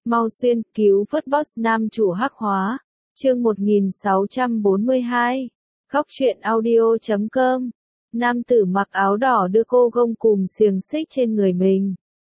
Mau xuyên cứu vớt boss nam chủ hắc hóa. Chương 1642. Góc truyện audio.com. Nam tử mặc áo đỏ đưa cô gông cùm xiềng xích trên người mình.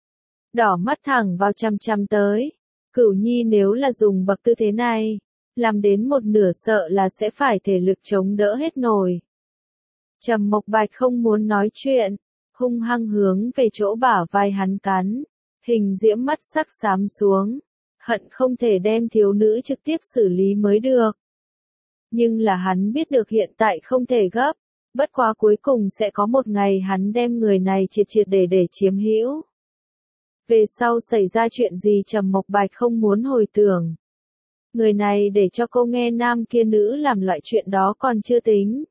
Đỏ mắt thẳng vào chằm chằm tới. Cửu Nhi nếu là dùng bậc tư thế này, làm đến một nửa sợ là sẽ phải thể lực chống đỡ hết nổi. Trầm Mộc Bạch không muốn nói chuyện, hung hăng hướng về chỗ bả vai hắn cắn. Hình Diễm mắt sắc xám xuống, hận không thể đem thiếu nữ trực tiếp xử lý mới được. Nhưng là hắn biết được hiện tại không thể gấp, bất quá cuối cùng sẽ có một ngày hắn đem người này triệt triệt để chiếm hữu. Về sau xảy ra chuyện gì Trầm Mộc Bạch không muốn hồi tưởng. Người này để cho cô nghe nam kia nữ làm loại chuyện đó còn chưa tính.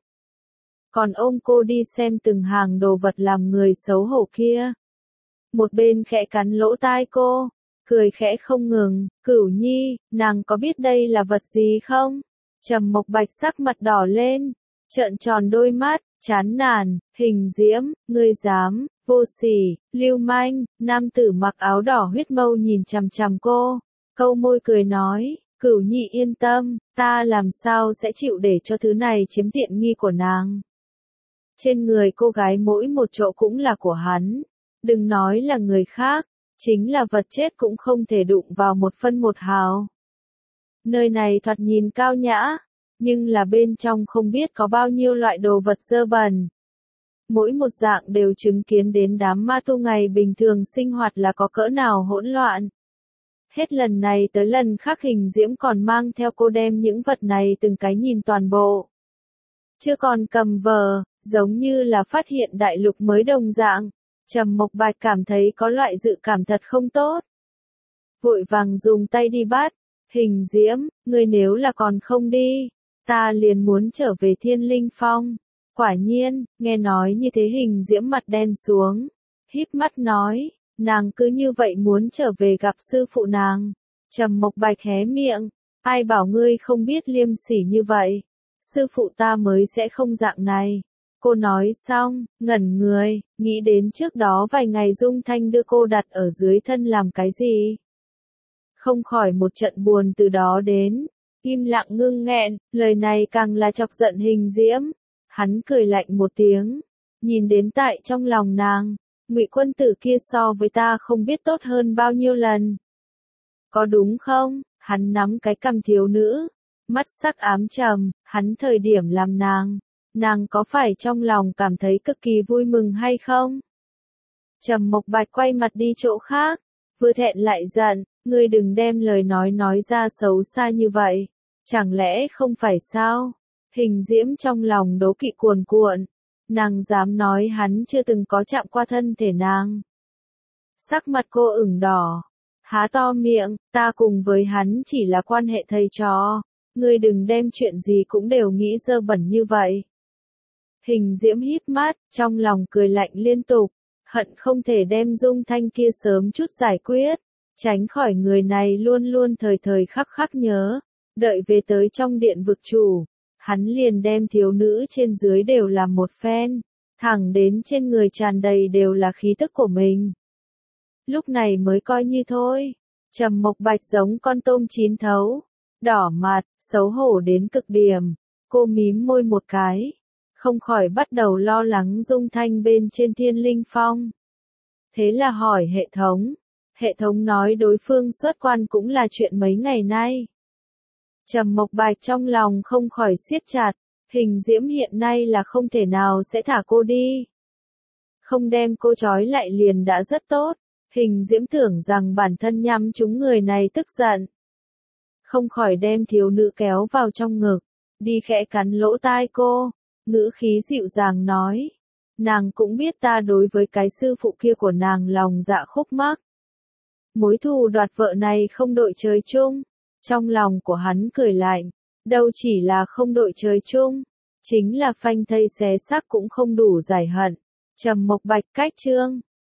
Còn ôm cô đi xem từng hàng đồ vật làm người xấu hổ kia. Một bên khẽ cắn lỗ tai cô, cười khẽ không ngừng. Cửu Nhi, nàng có biết đây là vật gì không? Trầm Mộc Bạch sắc mặt đỏ lên, trợn tròn đôi mắt, chán nản. Hình Diễm, ngươi dám, vô sỉ, lưu manh. Nam tử mặc áo đỏ huyết mâu nhìn chằm chằm cô, câu môi cười nói, Cửu Nhi yên tâm, ta làm sao sẽ chịu để cho thứ này chiếm tiện nghi của nàng. Trên người cô gái mỗi một chỗ cũng là của hắn, đừng nói là người khác, chính là vật chết cũng không thể đụng vào một phân một hào. Nơi này thoạt nhìn cao nhã, nhưng là bên trong không biết có bao nhiêu loại đồ vật dơ bẩn. Mỗi một dạng đều chứng kiến đến đám ma tu ngày bình thường sinh hoạt là có cỡ nào hỗn loạn. Hết lần này tới lần khác Hình Diễm còn mang theo cô đem những vật này từng cái nhìn toàn bộ. Chưa còn cầm vờ, giống như là phát hiện đại lục mới đồng dạng. Trầm Mộc Bạch cảm thấy có loại dự cảm thật không tốt. Vội vàng dùng tay đi bắt. Hình Diễm, ngươi nếu là còn không đi, ta liền muốn trở về Thiên Linh Phong. Quả nhiên, nghe nói như thế Hình Diễm mặt đen xuống, híp mắt nói, nàng cứ như vậy muốn trở về gặp sư phụ nàng. Trầm Mộc Bạch hé miệng, ai bảo ngươi không biết liêm sỉ như vậy, sư phụ ta mới sẽ không dạng này. Cô nói xong, ngẩn người, nghĩ đến trước đó vài ngày Dung Thanh đưa cô đặt ở dưới thân làm cái gì. Không khỏi một trận buồn từ đó đến, im lặng ngưng nghẹn, lời này càng là chọc giận Hình Diễm. Hắn cười lạnh một tiếng, nhìn đến tại trong lòng nàng, Ngụy quân tử kia so với ta không biết tốt hơn bao nhiêu lần. Có đúng không? Hắn nắm cái cằm thiếu nữ, mắt sắc ám trầm, hắn thời điểm làm nàng có phải trong lòng cảm thấy cực kỳ vui mừng hay không? Trầm Mộc Bạch quay mặt đi chỗ khác, vừa thẹn lại giận, ngươi đừng đem lời nói ra xấu xa như vậy, chẳng lẽ không phải sao? Hình Diễm trong lòng đố kỵ cuồn cuộn, nàng dám nói hắn chưa từng có chạm qua thân thể nàng. Sắc mặt cô ửng đỏ, há to miệng, ta cùng với hắn chỉ là quan hệ thầy trò, ngươi đừng đem chuyện gì cũng đều nghĩ dơ bẩn như vậy. Hình Diễm híp mắt, trong lòng cười lạnh liên tục, hận không thể đem Dung Thanh kia sớm chút giải quyết, tránh khỏi người này luôn luôn thời thời khắc khắc nhớ, đợi về tới trong điện vực chủ. Hắn liền đem thiếu nữ trên dưới đều làm một phen, thẳng đến trên người tràn đầy đều là khí tức của mình. Lúc này mới coi như thôi. Trầm Mộc Bạch giống con tôm chín thấu, đỏ mặt, xấu hổ đến cực điểm. Cô mím môi một cái, không khỏi bắt đầu lo lắng Dung Thanh bên trên Thiên Linh Phong. Thế là hỏi hệ thống. Hệ thống nói đối phương xuất quan cũng là chuyện mấy ngày nay. Trầm Mộc Bạch trong lòng không khỏi siết chặt, Hình Diễm hiện nay là không thể nào sẽ thả cô đi. Không đem cô trói lại liền đã rất tốt, Hình Diễm tưởng rằng bản thân nhắm trúng người này tức giận. Không khỏi đem thiếu nữ kéo vào trong ngực, đi khẽ cắn lỗ tai cô, ngữ khí dịu dàng nói. Nàng cũng biết ta đối với cái sư phụ kia của nàng lòng dạ khúc mắc. Mối thù đoạt vợ này không đội trời chung. Trong lòng của hắn cười lạnh, đâu chỉ là không đội trời chung, chính là phanh thây xé xác cũng không đủ giải hận. Trầm Mộc Bạch cách chương